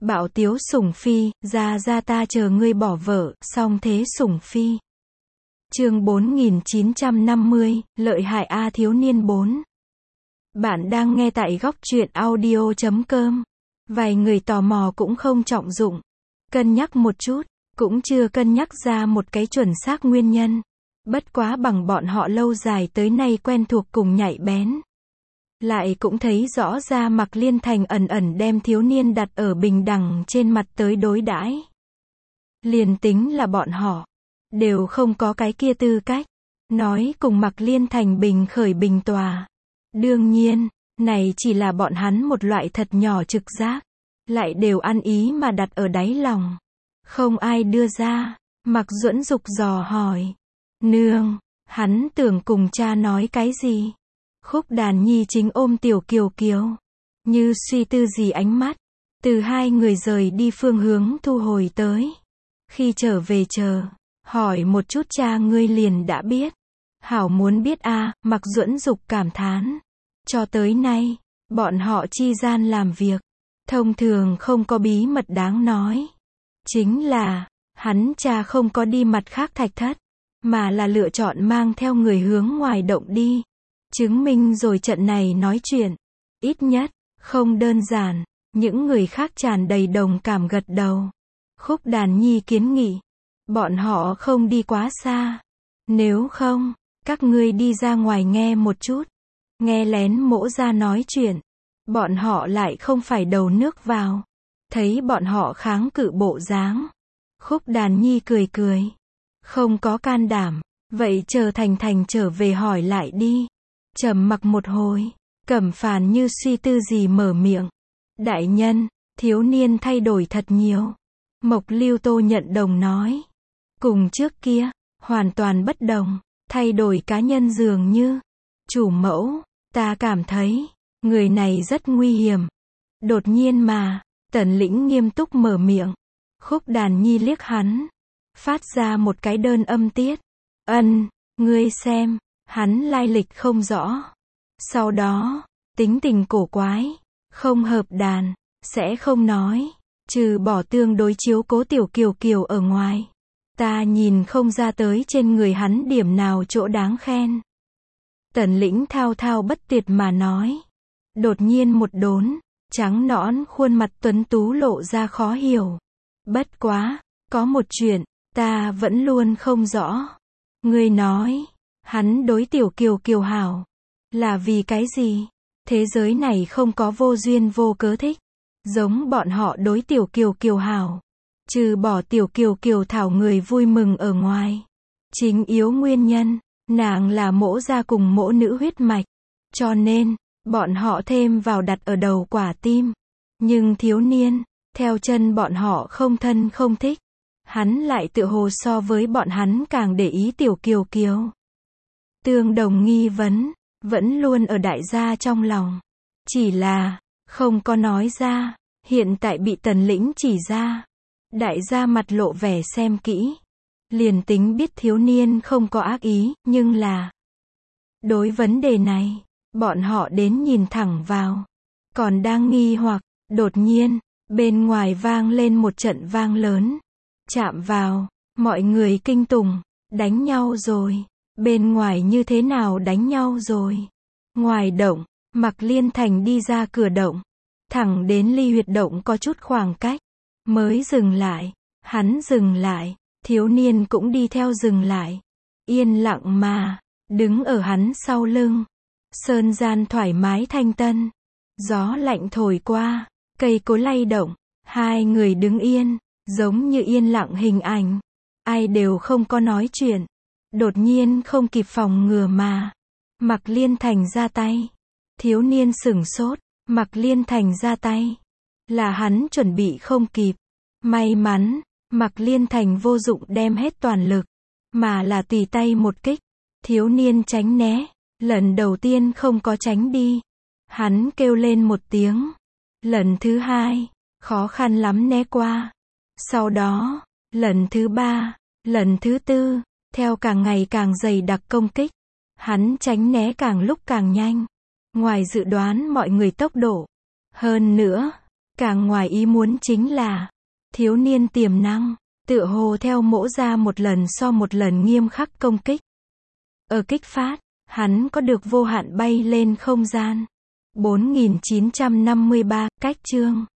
Bạo tiếu sủng phi, ra ra ta chờ ngươi bỏ vợ, song thế sủng phi. Chương 4950, lợi hại A thiếu niên 4. Bạn đang nghe tại góc truyện audio.com. Vài người tò mò cũng không trọng dụng. Cân nhắc một chút, cũng chưa cân nhắc ra một cái chuẩn xác nguyên nhân. Bất quá bằng bọn họ lâu dài tới nay quen thuộc cùng nhạy bén. Lại cũng thấy rõ ra Mạc Liên Thành ẩn ẩn đem thiếu niên đặt ở bình đẳng trên mặt tới đối đãi. Liền tính là bọn họ, đều không có cái kia tư cách, nói cùng Mạc Liên Thành bình khởi bình tòa. Đương nhiên, này chỉ là bọn hắn một loại thật nhỏ trực giác, lại đều ăn ý mà đặt ở đáy lòng. Không ai đưa ra, Mạc Duẫn Dục dò hỏi. Nương, hắn tưởng cùng cha nói cái gì? Khúc Đàn Nhi chính ôm Tiểu Kiều Kiều, như suy tư gì ánh mắt, từ hai người rời đi phương hướng thu hồi tới. Khi trở về hỏi một chút cha ngươi liền đã biết. Hảo muốn biết a, Mạc Duẫn Dục cảm thán. Cho tới nay, bọn họ chi gian làm việc, thông thường không có bí mật đáng nói. Chính là, hắn cha không có đi mặt khác thạch thất, mà là lựa chọn mang theo người hướng ngoài động đi. Chứng minh rồi trận này nói chuyện, ít nhất, không đơn giản, những người khác tràn đầy đồng cảm gật đầu. Khúc Đàn Nhi kiến nghị, bọn họ không đi quá xa. Nếu không, các ngươi đi ra ngoài nghe một chút, nghe lén Mỗ ra nói chuyện. Bọn họ lại không phải đầu nước vào. Thấy bọn họ kháng cự bộ dáng, Khúc Đàn Nhi cười cười. Không có can đảm, vậy chờ Thành Thành trở về hỏi lại đi. Trầm mặc một hồi, Cẩm Phàn như suy tư gì mở miệng. Đại nhân, thiếu niên thay đổi thật nhiều. Mộc Lưu Tô nhận đồng nói. Cùng trước kia, hoàn toàn bất đồng, thay đổi cá nhân dường như. Chủ mẫu, ta cảm thấy, người này rất nguy hiểm. Đột nhiên mà, Tần Lĩnh nghiêm túc mở miệng. Khúc Đàn Nhi liếc hắn, phát ra một cái đơn âm tiết. Ngươi xem, hắn lai lịch không rõ. Sau đó, tính tình cổ quái, không hợp đàn, sẽ không nói, trừ bỏ tương đối chiếu cố Tiểu Kiều Kiều ở ngoài. Ta nhìn không ra tới trên người hắn điểm nào chỗ đáng khen. Tần Lĩnh thao thao bất tuyệt mà nói. Đột nhiên một đốn, trắng nõn khuôn mặt tuấn tú lộ ra khó hiểu. Bất quá, có một chuyện, ta vẫn luôn không rõ. Ngươi nói, hắn đối Tiểu Kiều Kiều hảo, là vì cái gì? Thế giới này không có vô duyên vô cớ thích, giống bọn họ đối Tiểu Kiều Kiều hảo. Trừ bỏ Tiểu Kiều Kiều thảo người vui mừng ở ngoài. Chính yếu nguyên nhân, nàng là Mỗ gia cùng Mỗ nữ huyết mạch. Cho nên, bọn họ thêm vào đặt ở đầu quả tim. Nhưng thiếu niên, theo chân bọn họ không thân không thích. Hắn lại tựa hồ so với bọn hắn càng để ý Tiểu Kiều Kiều. Tương đồng nghi vấn, vẫn luôn ở đại gia trong lòng. Chỉ là, không có nói ra, hiện tại bị Tần Lĩnh chỉ ra. Đại gia mặt lộ vẻ xem kỹ. Liền tính biết thiếu niên không có ác ý, nhưng là đối vấn đề này, bọn họ đến nhìn thẳng vào. Còn đang nghi hoặc, đột nhiên, bên ngoài vang lên một trận vang lớn. Chạm vào, mọi người kinh tủng, đánh nhau rồi. Bên ngoài như thế nào đánh nhau rồi? Ngoài động, Mạc Liên Thành đi ra cửa động, thẳng đến ly huyệt động có chút khoảng cách, mới dừng lại. Hắn dừng lại, thiếu niên cũng đi theo dừng lại. Yên lặng mà, đứng ở hắn sau lưng. Sơn gian thoải mái thanh tân. Gió lạnh thổi qua, cây cối lay động. Hai người đứng yên, giống như yên lặng hình ảnh. Ai đều không có nói chuyện. Đột nhiên không kịp phòng ngừa mà. Mạc Liên Thành ra tay. Thiếu niên sửng sốt. Mạc Liên Thành ra tay. Là hắn chuẩn bị không kịp. May mắn, Mạc Liên Thành vô dụng đem hết toàn lực. Mà là tùy tay một kích. Thiếu niên tránh né. Lần đầu tiên không có tránh đi. Hắn kêu lên một tiếng. Lần thứ hai, khó khăn lắm né qua. Sau đó, lần thứ ba, lần thứ tư, theo càng ngày càng dày đặc công kích. Hắn tránh né càng lúc càng nhanh. Ngoài dự đoán mọi người tốc độ. Hơn nữa, Càng ngoài ý muốn chính là, thiếu niên tiềm năng, tựa hồ theo mỗ ra một lần so một lần nghiêm khắc công kích. Ở kích phát, hắn có được vô hạn bay lên không gian. 4953, cách chương.